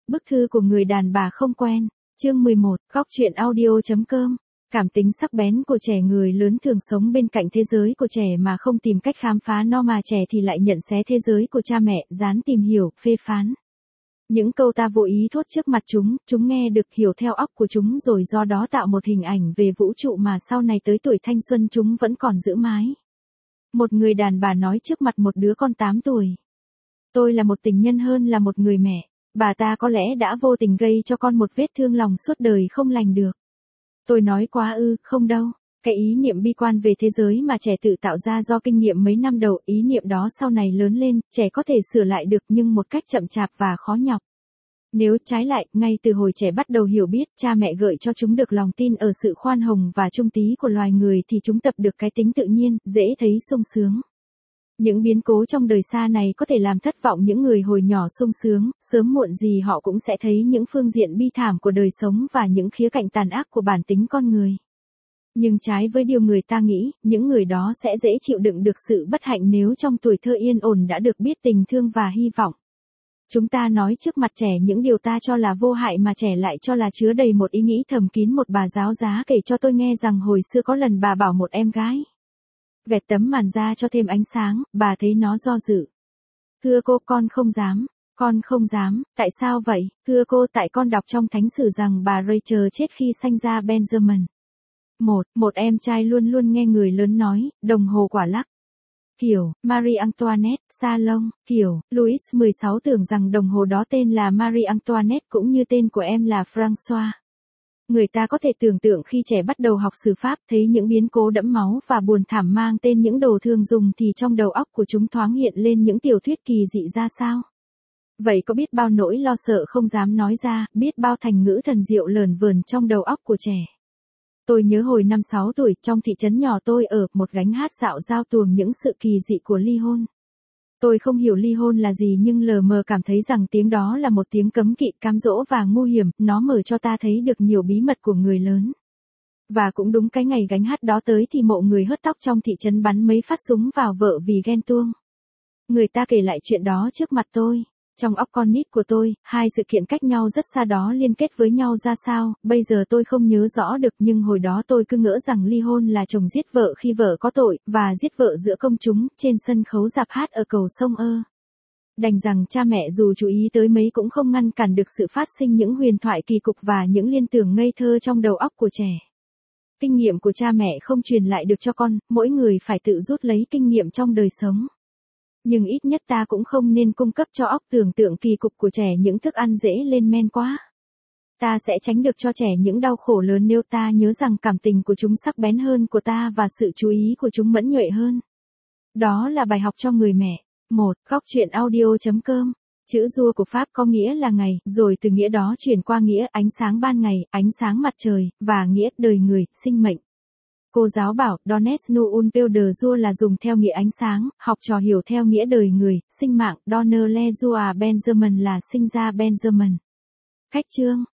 Bức thư của người đàn bà không quen. Chương 11, góc truyện audio.com. Cảm tính sắc bén của trẻ. Người lớn thường sống bên cạnh thế giới của trẻ mà không tìm cách khám phá nó, mà trẻ thì lại nhận xé thế giới của cha mẹ, dán tìm hiểu, phê phán. Những câu ta vô ý thốt trước mặt chúng nghe được, hiểu theo óc của chúng, rồi do đó tạo một hình ảnh về vũ trụ mà sau này tới tuổi thanh xuân chúng vẫn còn giữ mãi. Một người đàn bà nói trước mặt một đứa con 8 tuổi. Tôi là một tình nhân hơn là một người mẹ. Bà ta có lẽ đã vô tình gây cho con một vết thương lòng suốt đời không lành được. Tôi nói quá ư, không đâu. Cái ý niệm bi quan về thế giới mà trẻ tự tạo ra do kinh nghiệm mấy năm đầu, ý niệm đó sau này lớn lên, trẻ có thể sửa lại được nhưng một cách chậm chạp và khó nhọc. Nếu trái lại, ngay từ hồi trẻ bắt đầu hiểu biết, cha mẹ gợi cho chúng được lòng tin ở sự khoan hồng và trung tí của loài người thì chúng tập được cái tính tự nhiên, dễ thấy sung sướng. Những biến cố trong đời xa này có thể làm thất vọng những người hồi nhỏ sung sướng, sớm muộn gì họ cũng sẽ thấy những phương diện bi thảm của đời sống và những khía cạnh tàn ác của bản tính con người. Nhưng trái với điều người ta nghĩ, những người đó sẽ dễ chịu đựng được sự bất hạnh nếu trong tuổi thơ yên ổn đã được biết tình thương và hy vọng. Chúng ta nói trước mặt trẻ những điều ta cho là vô hại mà trẻ lại cho là chứa đầy một ý nghĩ thầm kín. Một bà giáo giá kể cho tôi nghe rằng hồi xưa có lần bà bảo một em gái vẹt tấm màn ra cho thêm ánh sáng, bà thấy nó do dự. Thưa cô, con không dám, tại sao vậy? Thưa cô, tại con đọc trong thánh sử rằng bà Rachel chết khi sanh ra Benjamin. Một em trai luôn luôn nghe người lớn nói, đồng hồ quả lắc. Kiểu, Marie Antoinette, Salon, kiểu, Louis XVI tưởng rằng đồng hồ đó tên là Marie Antoinette cũng như tên của em là François. Người ta có thể tưởng tượng khi trẻ bắt đầu học sử Pháp thấy những biến cố đẫm máu và buồn thảm mang tên những đồ thường dùng thì trong đầu óc của chúng thoáng hiện lên những tiểu thuyết kỳ dị ra sao. Vậy có biết bao nỗi lo sợ không dám nói ra, biết bao thành ngữ thần diệu lởn vởn trong đầu óc của trẻ. Tôi nhớ hồi 5-6 tuổi, trong thị trấn nhỏ tôi ở, một gánh hát dạo giao tuồng những sự kỳ dị của ly hôn. Tôi không hiểu ly hôn là gì nhưng lờ mờ cảm thấy rằng tiếng đó là một tiếng cấm kỵ, cám dỗ và nguy hiểm, nó mở cho ta thấy được nhiều bí mật của người lớn. Và cũng đúng cái ngày gánh hát đó tới thì mộ người hớt tóc trong thị trấn bắn mấy phát súng vào vợ vì ghen tuông. Người ta kể lại chuyện đó trước mặt tôi. Trong óc con nít của tôi, hai sự kiện cách nhau rất xa đó liên kết với nhau ra sao, bây giờ tôi không nhớ rõ được nhưng hồi đó tôi cứ ngỡ rằng ly hôn là chồng giết vợ khi vợ có tội, và giết vợ giữa công chúng, trên sân khấu rạp hát ở cầu sông ơ. Đành rằng cha mẹ dù chú ý tới mấy cũng không ngăn cản được sự phát sinh những huyền thoại kỳ cục và những liên tưởng ngây thơ trong đầu óc của trẻ. Kinh nghiệm của cha mẹ không truyền lại được cho con, mỗi người phải tự rút lấy kinh nghiệm trong đời sống. Nhưng ít nhất ta cũng không nên cung cấp cho óc tưởng tượng kỳ cục của trẻ những thức ăn dễ lên men quá. Ta sẽ tránh được cho trẻ những đau khổ lớn nếu ta nhớ rằng cảm tình của chúng sắc bén hơn của ta và sự chú ý của chúng mẫn nhuệ hơn. Đó là bài học cho người mẹ. 1. Góc truyện audio.com. Chữ rua của Pháp có nghĩa là ngày, rồi từ nghĩa đó chuyển qua nghĩa ánh sáng ban ngày, ánh sáng mặt trời, và nghĩa đời người, sinh mệnh. Cô giáo bảo, Donnes nu un peu de jour là dùng theo nghĩa ánh sáng, học trò hiểu theo nghĩa đời người, sinh mạng, Donner le jour à Benjamin là sinh ra Benjamin. Khách chương.